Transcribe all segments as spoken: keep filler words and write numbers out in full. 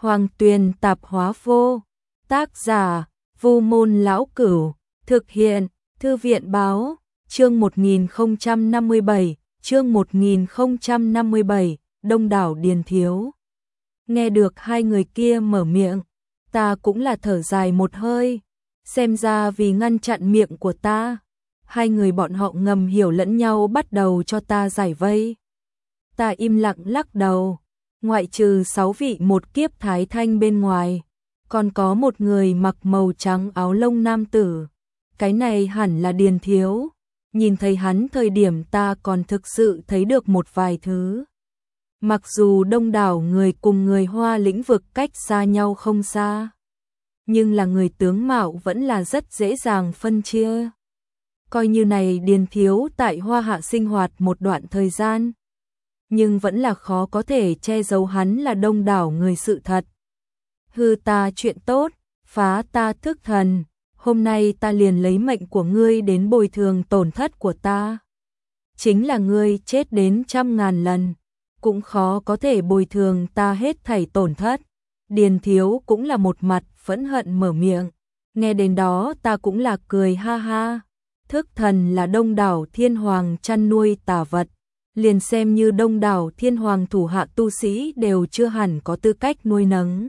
Hoàng Tuyền tạp hóa vô. Tác giả: Vu Môn Lão Cửu. Thực hiện: Thư viện báo. Chương một nghìn không trăm năm mươi bảy, chương một nghìn không trăm năm mươi bảy, Đông đảo Điền Thiếu. Nghe được hai người kia mở miệng, ta cũng là thở dài một hơi, xem ra vì ngăn chặn miệng của ta, hai người bọn họ ngầm hiểu lẫn nhau bắt đầu cho ta giải vây. Ta im lặng lắc đầu, ngoại trừ sáu vị một kiếp thái thanh bên ngoài, còn có một người mặc màu trắng áo lông nam tử, cái này hẳn là Điền Thiếu. Nhìn thấy hắn thời điểm ta còn thực sự thấy được một vài thứ. Mặc dù đông đảo người cùng người Hoa lĩnh vực cách xa nhau không xa, nhưng là người tướng mạo vẫn là rất dễ dàng phân chia. Coi như này Điền Thiếu tại Hoa Hạ sinh hoạt một đoạn thời gian, nhưng vẫn là khó có thể che giấu hắn là đông đảo người sự thật. Hư ta chuyện tốt, phá ta thức thần. Hôm nay ta liền lấy mệnh của ngươi đến bồi thường tổn thất của ta. Chính là ngươi chết đến trăm ngàn lần, cũng khó có thể bồi thường ta hết thảy tổn thất. Điền Thiếu cũng là một mặt phẫn hận mở miệng. Nghe đến đó ta cũng là cười ha ha. Thức thần là đông đảo thiên hoàng chăn nuôi tà vật. Liền xem như đông đảo thiên hoàng thủ hạ tu sĩ đều chưa hẳn có tư cách nuôi nấng.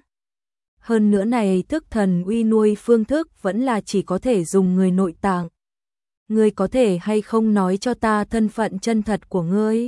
Hơn nữa này thức thần uy nuôi phương thức vẫn là chỉ có thể dùng người nội tạng. Ngươi có thể hay không nói cho ta thân phận chân thật của ngươi?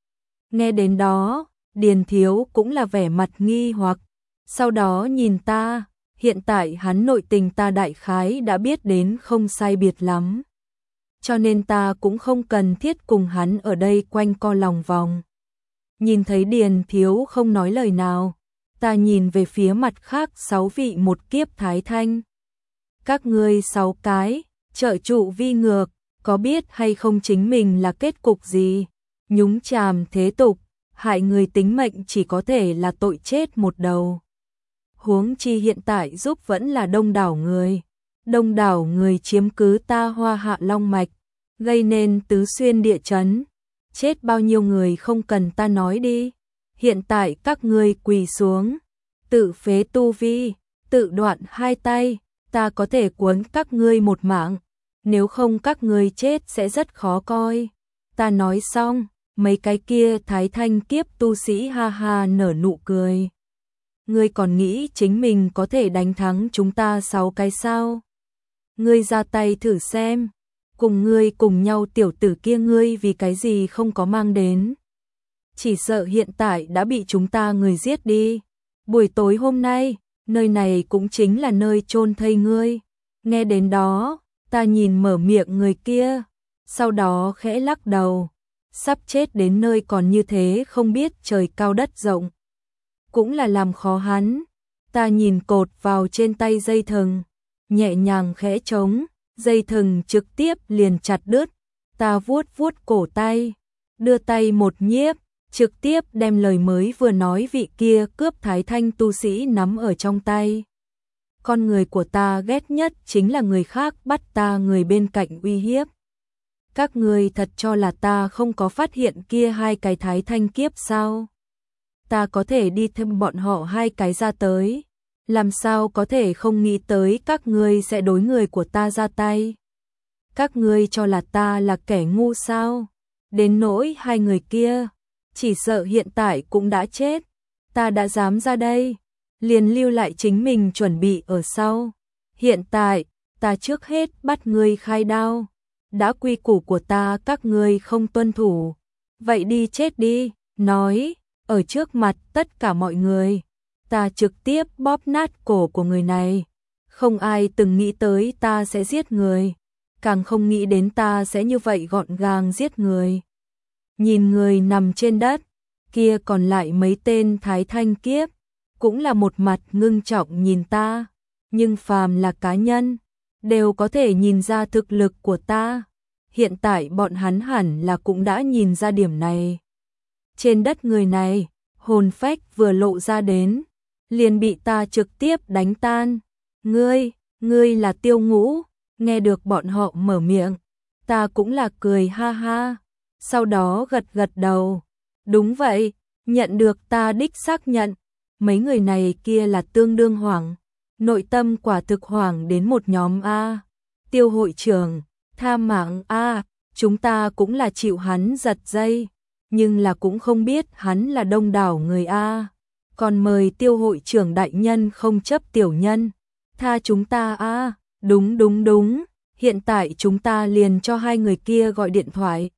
Nghe đến đó, Điền Thiếu cũng là vẻ mặt nghi hoặc, sau đó nhìn ta, hiện tại hắn nội tình ta đại khái đã biết đến không sai biệt lắm. Cho nên ta cũng không cần thiết cùng hắn ở đây quanh co lòng vòng. Nhìn thấy Điền Thiếu không nói lời nào, ta nhìn về phía mặt khác sáu vị một kiếp thái thanh. Các ngươi sáu cái, trợ trụ vi ngược, có biết hay không chính mình là kết cục gì? Nhúng chàm thế tục, hại người tính mệnh chỉ có thể là tội chết một đầu. Huống chi hiện tại giúp vẫn là đông đảo người. Đông đảo người chiếm cứ ta Hoa Hạ Long Mạch, gây nên tứ xuyên địa chấn. Chết bao nhiêu người không cần ta nói đi. Hiện tại các ngươi quỳ xuống, tự phế tu vi, tự đoạn hai tay, ta có thể cuốn các ngươi một mạng, nếu không các ngươi chết sẽ rất khó coi. Ta nói xong, mấy cái kia thái thanh kiếp tu sĩ ha ha nở nụ cười. Ngươi còn nghĩ chính mình có thể đánh thắng chúng ta sáu cái sao? Ngươi ra tay thử xem, cùng ngươi cùng nhau tiểu tử kia ngươi vì cái gì không có mang đến? Chỉ sợ hiện tại đã bị chúng ta người giết đi. Buổi tối hôm nay, nơi này cũng chính là nơi chôn thây ngươi. Nghe đến đó, ta nhìn mở miệng người kia, sau đó khẽ lắc đầu. Sắp chết đến nơi còn như thế không biết trời cao đất rộng. Cũng là làm khó hắn. Ta nhìn cột vào trên tay dây thừng, nhẹ nhàng khẽ trống, dây thừng trực tiếp liền chặt đứt. Ta vuốt vuốt cổ tay, đưa tay một nhiếp, trực tiếp đem lời mới vừa nói vị kia cướp thái thanh tu sĩ nắm ở trong tay. Con người của ta ghét nhất chính là người khác bắt ta người bên cạnh uy hiếp. Các ngươi thật cho là ta không có phát hiện kia hai cái thái thanh kiếp sao? Ta có thể đi thêm bọn họ hai cái ra tới. Làm sao có thể không nghĩ tới các ngươi sẽ đối người của ta ra tay? Các ngươi cho là ta là kẻ ngu sao? Đến nỗi hai người kia, chỉ sợ hiện tại cũng đã chết. Ta đã dám ra đây, liền lưu lại chính mình chuẩn bị ở sau. Hiện tại, ta trước hết bắt ngươi khai đao. Đã quy củ của ta các ngươi không tuân thủ, vậy đi chết đi. Nói, ở trước mặt tất cả mọi người, ta trực tiếp bóp nát cổ của người này. Không ai từng nghĩ tới ta sẽ giết người, càng không nghĩ đến ta sẽ như vậy gọn gàng giết người. Nhìn người nằm trên đất, kia còn lại mấy tên thái thanh kiếp, cũng là một mặt ngưng trọng nhìn ta, nhưng phàm là cá nhân, đều có thể nhìn ra thực lực của ta. Hiện tại bọn hắn hẳn là cũng đã nhìn ra điểm này. Trên đất người này, hồn phách vừa lộ ra đến, liền bị ta trực tiếp đánh tan. Ngươi, ngươi là Tiêu Ngũ. Nghe được bọn họ mở miệng, ta cũng là cười ha ha. Sau đó gật gật đầu. Đúng vậy, nhận được ta đích xác nhận. mấy người này kia là tương đương hoảng, nội tâm quả thực hoảng đến một nhóm A. Tiêu hội trưởng, tha mạng A, chúng ta cũng là chịu hắn giật dây, nhưng là cũng không biết hắn là đông đảo người A. Còn mời tiêu hội trưởng đại nhân không chấp tiểu nhân, tha chúng ta A, đúng đúng đúng, hiện tại chúng ta liền cho hai người kia gọi điện thoại.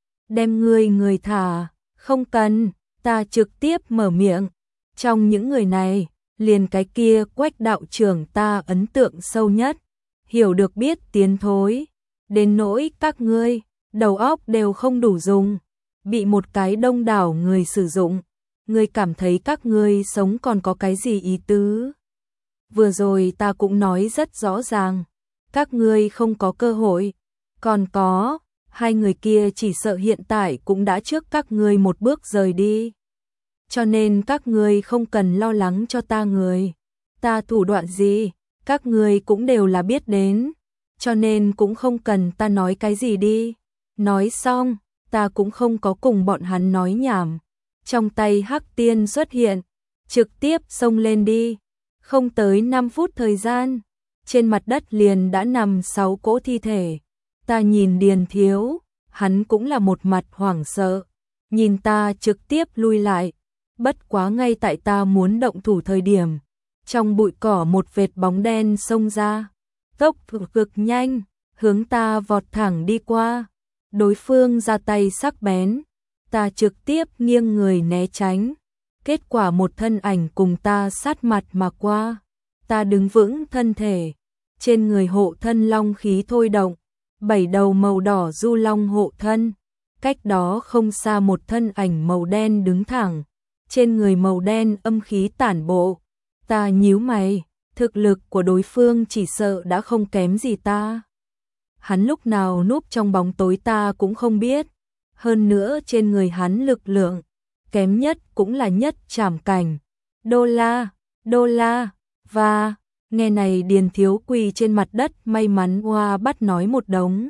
Đem ngươi người thả, không cần, ta trực tiếp mở miệng. Trong những người này, liền cái kia Quách đạo trưởng ta ấn tượng sâu nhất, hiểu được biết tiến thối, đến nỗi các ngươi, đầu óc đều không đủ dùng, bị một cái đông đảo người sử dụng, ngươi cảm thấy các ngươi sống còn có cái gì ý tứ. Vừa rồi ta cũng nói rất rõ ràng, các ngươi không có cơ hội, còn có, hai người kia chỉ sợ hiện tại cũng đã trước các ngươi một bước rời đi. Cho nên các ngươi không cần lo lắng cho ta người, ta thủ đoạn gì, các ngươi cũng đều là biết đến, cho nên cũng không cần ta nói cái gì đi. Nói xong, ta cũng không có cùng bọn hắn nói nhảm, trong tay hắc tiên xuất hiện, trực tiếp xông lên đi, không tới năm phút thời gian, trên mặt đất liền đã nằm sáu cỗ thi thể. Ta nhìn Điền Thiếu, hắn cũng là một mặt hoảng sợ, nhìn ta trực tiếp lui lại, bất quá ngay tại ta muốn động thủ thời điểm, trong bụi cỏ một vệt bóng đen xông ra, tốc độ cực nhanh, hướng ta vọt thẳng đi qua, đối phương ra tay sắc bén, ta trực tiếp nghiêng người né tránh, kết quả một thân ảnh cùng ta sát mặt mà qua, ta đứng vững thân thể, trên người hộ thân long khí thôi động, bảy đầu màu đỏ du long hộ thân, cách đó không xa một thân ảnh màu đen đứng thẳng, trên người màu đen âm khí tản bộ, ta nhíu mày, thực lực của đối phương chỉ sợ đã không kém gì ta. Hắn lúc nào núp trong bóng tối ta cũng không biết, hơn nữa trên người hắn lực lượng, kém nhất cũng là nhất trảm cảnh, đô la, đô la, và... Nghe này Điền Thiếu quỳ trên mặt đất may mắn hoa bắt nói một đống.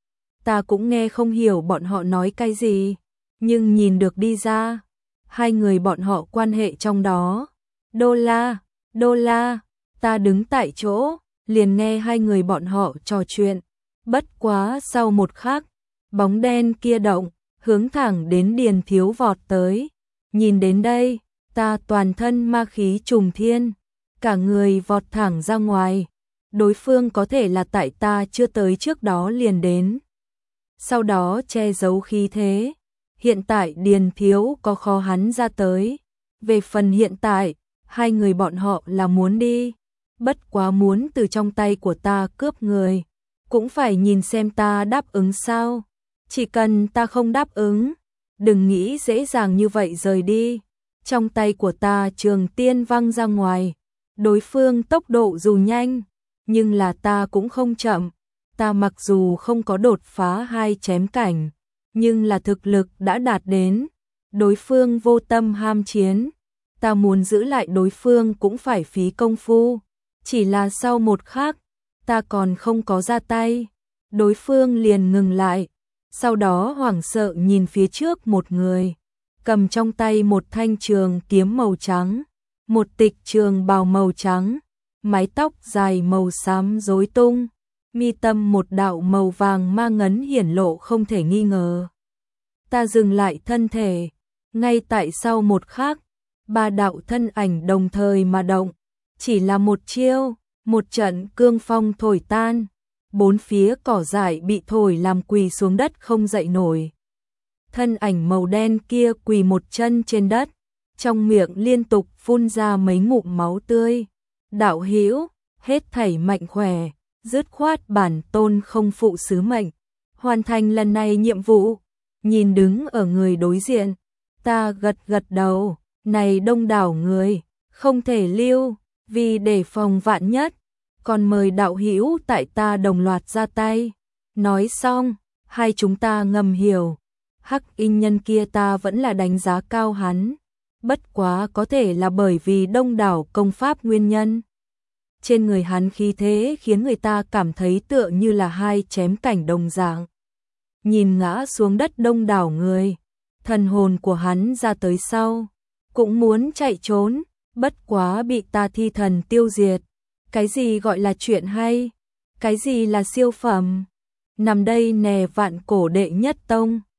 Ta cũng nghe không hiểu bọn họ nói cái gì, nhưng nhìn được đi ra, hai người bọn họ quan hệ trong đó. Đô la, đô la, ta đứng tại chỗ, liền nghe hai người bọn họ trò chuyện. Bất quá sau một khắc, bóng đen kia động, hướng thẳng đến Điền Thiếu vọt tới. Nhìn đến đây, ta toàn thân ma khí trùng thiên. Cả người vọt thẳng ra ngoài, đối phương có thể là tại ta chưa tới trước đó liền đến. Sau đó che giấu khí thế, hiện tại Điền Thiếu có khó hắn ra tới. Về phần hiện tại, hai người bọn họ là muốn đi, bất quá muốn từ trong tay của ta cướp người, cũng phải nhìn xem ta đáp ứng sao. Chỉ cần ta không đáp ứng, đừng nghĩ dễ dàng như vậy rời đi. Trong tay của ta trường tiên văng ra ngoài. Đối phương tốc độ dù nhanh, nhưng là ta cũng không chậm. Ta mặc dù không có đột phá hai chém cảnh, nhưng là thực lực đã đạt đến. Đối phương vô tâm ham chiến, ta muốn giữ lại đối phương cũng phải phí công phu. Chỉ là sau một khắc, ta còn không có ra tay, đối phương liền ngừng lại. Sau đó hoảng sợ nhìn phía trước một người, cầm trong tay một thanh trường kiếm màu trắng. Một tịch trường bào màu trắng, mái tóc dài màu xám rối tung, mi tâm một đạo màu vàng ma ngấn hiển lộ không thể nghi ngờ. Ta dừng lại thân thể, ngay tại sau một khắc, ba đạo thân ảnh đồng thời mà động, chỉ là một chiêu, một trận cương phong thổi tan, bốn phía cỏ dại bị thổi làm quỳ xuống đất không dậy nổi. Thân ảnh màu đen kia quỳ một chân trên đất, trong miệng liên tục phun ra mấy ngụm máu tươi. Đạo hữu, hết thảy mạnh khỏe, dứt khoát bản tôn không phụ sứ mệnh, hoàn thành lần này nhiệm vụ. Nhìn đứng ở người đối diện, ta gật gật đầu, này đông đảo người, không thể lưu, vì để phòng vạn nhất, còn mời đạo hữu tại ta đồng loạt ra tay. Nói xong, hai chúng ta ngầm hiểu, hắc y nhân kia ta vẫn là đánh giá cao hắn. Bất quá có thể là bởi vì đông đảo công pháp nguyên nhân. Trên người hắn khí thế khiến người ta cảm thấy tựa như là hai chém cảnh đồng dạng. Nhìn ngã xuống đất đông đảo người, thần hồn của hắn ra tới sau, cũng muốn chạy trốn, bất quá bị ta thi thần tiêu diệt. Cái gì gọi là chuyện hay? Cái gì là siêu phẩm? Nằm đây nè vạn cổ đệ nhất tông.